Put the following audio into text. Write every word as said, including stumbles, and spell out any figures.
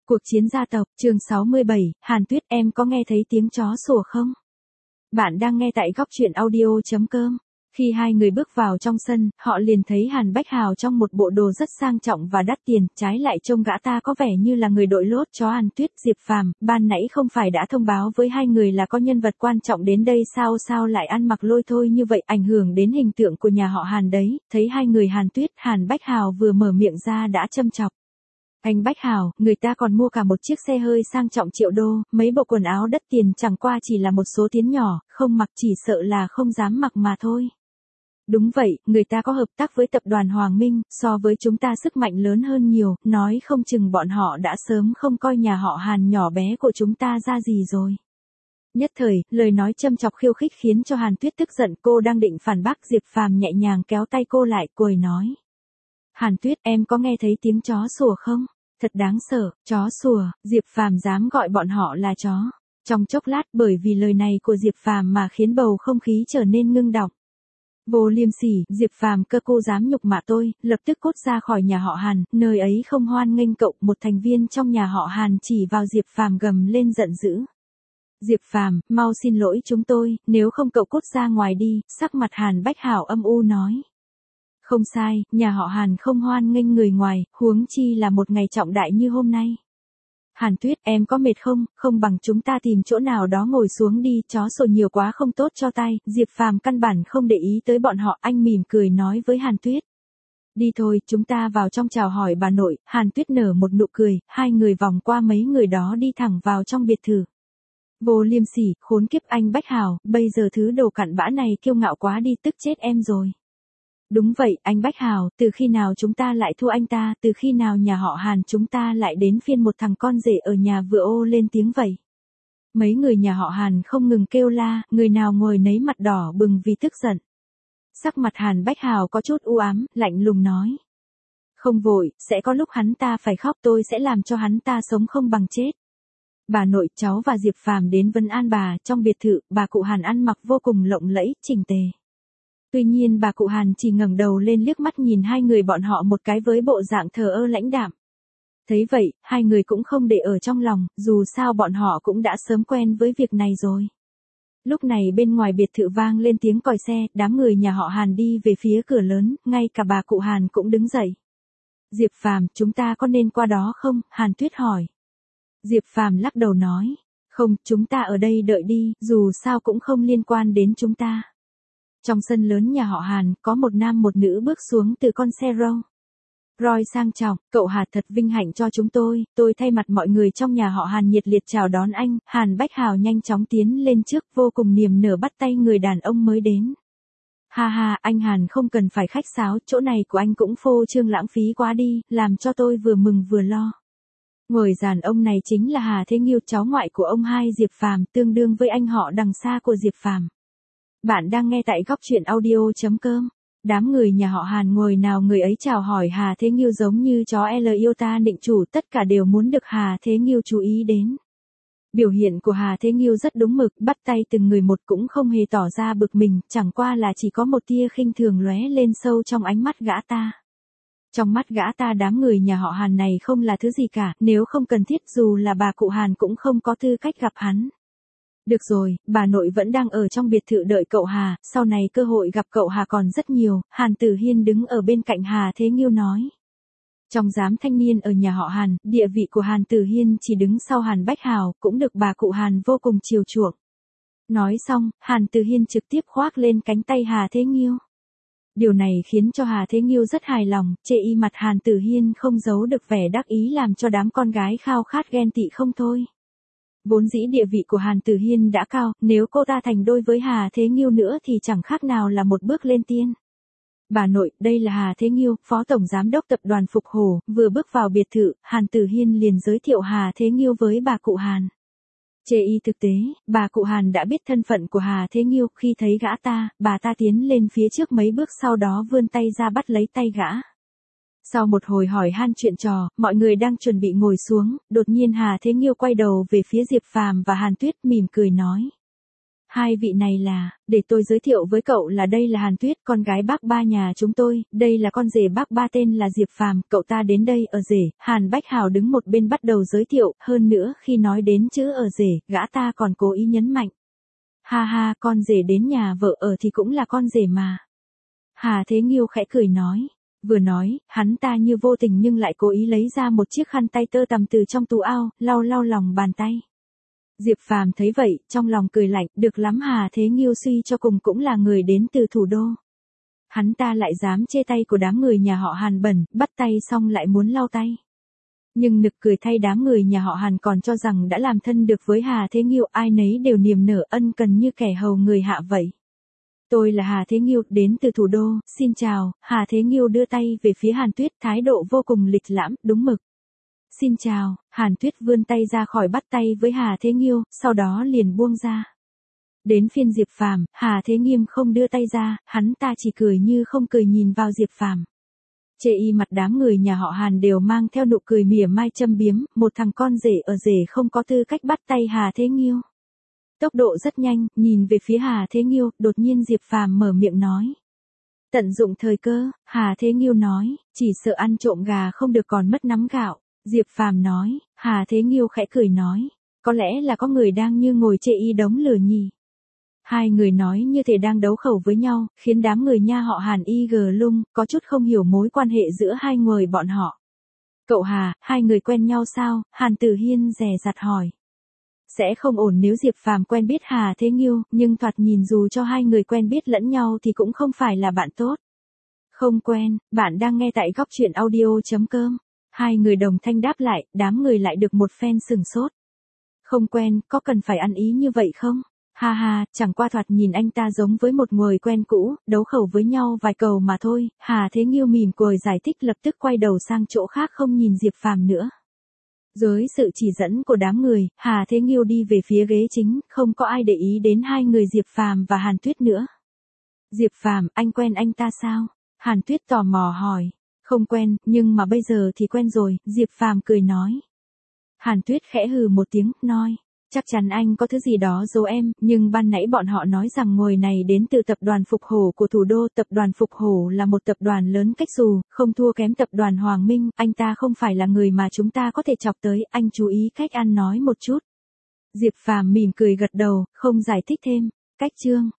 Cuộc chiến gia tộc, chương sáu mươi bảy, Hàn Tuyết, em có nghe thấy tiếng chó sủa không? Bạn đang nghe tại góc truyện audio chấm com. Khi hai người bước vào trong sân, họ liền thấy Hàn Bách Hào trong một bộ đồ rất sang trọng và đắt tiền, trái lại trông gã ta có vẻ như là người đội lốt chó. Hàn Tuyết, Diệp Phàm, ban nãy không phải đã thông báo với hai người là có nhân vật quan trọng đến đây sao, sao lại ăn mặc lôi thôi như vậy, ảnh hưởng đến hình tượng của nhà họ Hàn đấy. Thấy hai người Hàn Tuyết, Hàn Bách Hào vừa mở miệng ra đã châm chọc. Anh Bách Hào, người ta còn mua cả một chiếc xe hơi sang trọng triệu đô, mấy bộ quần áo đắt tiền chẳng qua chỉ là một số tiến nhỏ, không mặc chỉ sợ là không dám mặc mà thôi. Đúng vậy, người ta có hợp tác với tập đoàn Hoàng Minh, so với chúng ta sức mạnh lớn hơn nhiều, nói không chừng bọn họ đã sớm không coi nhà họ Hàn nhỏ bé của chúng ta ra gì rồi. Nhất thời, lời nói châm chọc khiêu khích khiến cho Hàn Tuyết tức giận, cô đang định phản bác, Diệp Phàm nhẹ nhàng kéo tay cô lại, cười nói. Hàn Tuyết, em có nghe thấy tiếng chó sủa không? Thật đáng sợ, chó sủa, Diệp Phàm dám gọi bọn họ là chó. Trong chốc lát, bởi vì lời này của Diệp Phàm mà khiến bầu không khí trở nên ngưng đọng. Vô liêm sỉ, Diệp Phàm, cơ cô dám nhục mạ tôi, lập tức cút ra khỏi nhà họ Hàn, nơi ấy không hoan nghênh cậu. Một thành viên trong nhà họ Hàn chỉ vào Diệp Phàm gầm lên giận dữ. Diệp Phàm, mau xin lỗi chúng tôi, nếu không cậu cút ra ngoài đi. Sắc mặt Hàn Bách Hào âm u nói. Không sai, nhà họ Hàn không hoan nghênh người ngoài, huống chi là một ngày trọng đại như hôm nay. Hàn Tuyết, em có mệt không? Không bằng chúng ta tìm chỗ nào đó ngồi xuống đi, chó sủa nhiều quá không tốt cho tai. Diệp Phàm căn bản không để ý tới bọn họ, anh mỉm cười nói với Hàn Tuyết. Đi thôi, chúng ta vào trong chào hỏi bà nội. Hàn Tuyết nở một nụ cười, hai người vòng qua mấy người đó đi thẳng vào trong biệt thự. Vô liêm sỉ, khốn kiếp, anh Bách Hào, bây giờ thứ đồ cặn bã này kiêu ngạo quá đi, tức chết em rồi. Đúng vậy, anh Bách Hào, từ khi nào chúng ta lại thua anh ta, từ khi nào nhà họ Hàn chúng ta lại đến phiên một thằng con rể ở nhà vừa ô lên tiếng vậy. Mấy người nhà họ Hàn không ngừng kêu la, người nào ngồi nấy mặt đỏ bừng vì tức giận. Sắc mặt Hàn Bách Hào có chút u ám, lạnh lùng nói. Không vội, sẽ có lúc hắn ta phải khóc, tôi sẽ làm cho hắn ta sống không bằng chết. Bà nội, cháu và Diệp Phàm đến vấn an bà. Trong biệt thự, bà cụ Hàn ăn mặc vô cùng lộng lẫy, chỉnh tề. Tuy nhiên bà cụ Hàn chỉ ngẩng đầu lên liếc mắt nhìn hai người bọn họ một cái với bộ dạng thờ ơ lãnh đạm. Thấy vậy, hai người cũng không để ở trong lòng, dù sao bọn họ cũng đã sớm quen với việc này rồi. Lúc này bên ngoài biệt thự vang lên tiếng còi xe, đám người nhà họ Hàn đi về phía cửa lớn, ngay cả bà cụ Hàn cũng đứng dậy. Diệp Phàm, chúng ta có nên qua đó không? Hàn Tuyết hỏi. Diệp Phàm lắc đầu nói. Không, chúng ta ở đây đợi đi, dù sao cũng không liên quan đến chúng ta. Trong sân lớn nhà họ Hàn, có một nam một nữ bước xuống từ con xe Rolls Royce sang trọng. Cậu Hà thật vinh hạnh cho chúng tôi, tôi thay mặt mọi người trong nhà họ Hàn nhiệt liệt chào đón anh. Hàn Bách Hào nhanh chóng tiến lên trước, vô cùng niềm nở bắt tay người đàn ông mới đến. Ha ha, anh Hàn không cần phải khách sáo, chỗ này của anh cũng phô trương lãng phí quá đi, làm cho tôi vừa mừng vừa lo. Người đàn ông này chính là Hà Thế Nghiêu, cháu ngoại của ông hai Diệp Phàm, tương đương với anh họ đằng xa của Diệp Phàm. Bạn đang nghe tại góc truyện audio chấm com. Đám người nhà họ Hàn ngồi nào người ấy chào hỏi Hà Thế Nghiêu giống như chó L yêu ta nịnh chủ, tất cả đều muốn được Hà Thế Nghiêu chú ý đến. Biểu hiện của Hà Thế Nghiêu rất đúng mực, bắt tay từng người một cũng không hề tỏ ra bực mình, chẳng qua là chỉ có một tia khinh thường lóe lên sâu trong ánh mắt gã ta. Trong mắt gã ta đám người nhà họ Hàn này không là thứ gì cả, nếu không cần thiết dù là bà cụ Hàn cũng không có tư cách gặp hắn. Được rồi, bà nội vẫn đang ở trong biệt thự đợi cậu Hà, sau này cơ hội gặp cậu Hà còn rất nhiều. Hàn Tử Hiên đứng ở bên cạnh Hà Thế Nghiêu nói. Trong giám thanh niên ở nhà họ Hàn, địa vị của Hàn Tử Hiên chỉ đứng sau Hàn Bách Hào, cũng được bà cụ Hàn vô cùng chiều chuộng. Nói xong, Hàn Tử Hiên trực tiếp khoác lên cánh tay Hà Thế Nghiêu. Điều này khiến cho Hà Thế Nghiêu rất hài lòng, chê y mặt Hàn Tử Hiên không giấu được vẻ đắc ý làm cho đám con gái khao khát ghen tị không thôi. Vốn dĩ địa vị của Hàn Tử Hiên đã cao, nếu cô ta thành đôi với Hà Thế Nghiêu nữa thì chẳng khác nào là một bước lên tiên. Bà nội, đây là Hà Thế Nghiêu, phó tổng giám đốc tập đoàn Phục Hổ. Vừa bước vào biệt thự, Hàn Tử Hiên liền giới thiệu Hà Thế Nghiêu với bà cụ Hàn. Chê y thực tế, bà cụ Hàn đã biết thân phận của Hà Thế Nghiêu, khi thấy gã ta, bà ta tiến lên phía trước mấy bước sau đó vươn tay ra bắt lấy tay gã. Sau một hồi hỏi han chuyện trò, mọi người đang chuẩn bị ngồi xuống, đột nhiên Hà Thế Nghiêu quay đầu về phía Diệp Phàm và Hàn Tuyết mỉm cười nói. Hai vị này là, để tôi giới thiệu với cậu là đây là Hàn Tuyết, con gái bác ba nhà chúng tôi, đây là con rể bác ba tên là Diệp Phàm, cậu ta đến đây ở rể. Hàn Bách Hào đứng một bên bắt đầu giới thiệu, hơn nữa khi nói đến chữ ở rể, gã ta còn cố ý nhấn mạnh. Ha ha, con rể đến nhà vợ ở thì cũng là con rể mà. Hà Thế Nghiêu khẽ cười nói. Vừa nói, hắn ta như vô tình nhưng lại cố ý lấy ra một chiếc khăn tay tơ tằm từ trong tủ ao, lau lau lòng bàn tay. Diệp Phàm thấy vậy, trong lòng cười lạnh, được lắm, Hà Thế Nghiêu suy cho cùng cũng là người đến từ thủ đô. Hắn ta lại dám chê tay của đám người nhà họ Hàn bẩn, bắt tay xong lại muốn lau tay. Nhưng nực cười thay, đám người nhà họ Hàn còn cho rằng đã làm thân được với Hà Thế Nghiêu, ai nấy đều niềm nở ân cần như kẻ hầu người hạ vậy. Tôi là Hà Thế Nghiêu, đến từ thủ đô, xin chào. Hà Thế Nghiêu đưa tay về phía Hàn Tuyết, thái độ vô cùng lịch lãm, đúng mực. Xin chào. Hàn Tuyết vươn tay ra khỏi bắt tay với Hà Thế Nghiêu, sau đó liền buông ra. Đến phiên Diệp Phàm, Hà Thế Nghiêm không đưa tay ra, hắn ta chỉ cười như không cười nhìn vào Diệp Phàm. Chê y mặt đám người nhà họ Hàn đều mang theo nụ cười mỉa mai châm biếm, một thằng con rể ở rể không có tư cách bắt tay Hà Thế Nghiêu. Tốc độ rất nhanh, nhìn về phía Hà Thế Nghiêu, đột nhiên Diệp Phàm mở miệng nói. Tận dụng thời cơ, Hà Thế Nghiêu nói, chỉ sợ ăn trộm gà không được còn mất nắm gạo. Diệp Phàm nói, Hà Thế Nghiêu khẽ cười nói, có lẽ là có người đang như ngồi chê y đống lửa nhỉ. Hai người nói như thể đang đấu khẩu với nhau, khiến đám người nha họ Hàn y gờ lung, có chút không hiểu mối quan hệ giữa hai người bọn họ. Cậu Hà, hai người quen nhau sao? Hàn Tử Hiên dè dặt hỏi. Sẽ không ổn nếu Diệp Phàm quen biết Hà Thế Nghiêu, nhưng thoạt nhìn dù cho hai người quen biết lẫn nhau thì cũng không phải là bạn tốt. Không quen, bạn đang nghe tại góc truyện audio chấm com. Hai người đồng thanh đáp lại, đám người lại được một phen sừng sốt. Không quen, có cần phải ăn ý như vậy không? Ha ha, chẳng qua thoạt nhìn anh ta giống với một người quen cũ, đấu khẩu với nhau vài câu mà thôi. Hà Thế Nghiêu mỉm cười giải thích, lập tức quay đầu sang chỗ khác không nhìn Diệp Phàm nữa. Dưới sự chỉ dẫn của đám người, Hà Thế Nghiêu đi về phía ghế chính, không có ai để ý đến hai người Diệp Phàm và Hàn Tuyết nữa. Diệp Phàm, anh quen anh ta sao? Hàn Tuyết tò mò hỏi. Không quen, nhưng mà bây giờ thì quen rồi, Diệp Phàm cười nói. Hàn Tuyết khẽ hừ một tiếng, nói. Chắc chắn anh có thứ gì đó giấu em, nhưng ban nãy bọn họ nói rằng người này đến từ tập đoàn Phục Hổ của thủ đô. Tập đoàn Phục Hổ là một tập đoàn lớn cách dù, không thua kém tập đoàn Hoàng Minh, anh ta không phải là người mà chúng ta có thể chọc tới, anh chú ý cách ăn nói một chút. Diệp Phàm mỉm cười gật đầu, không giải thích thêm. Cách chương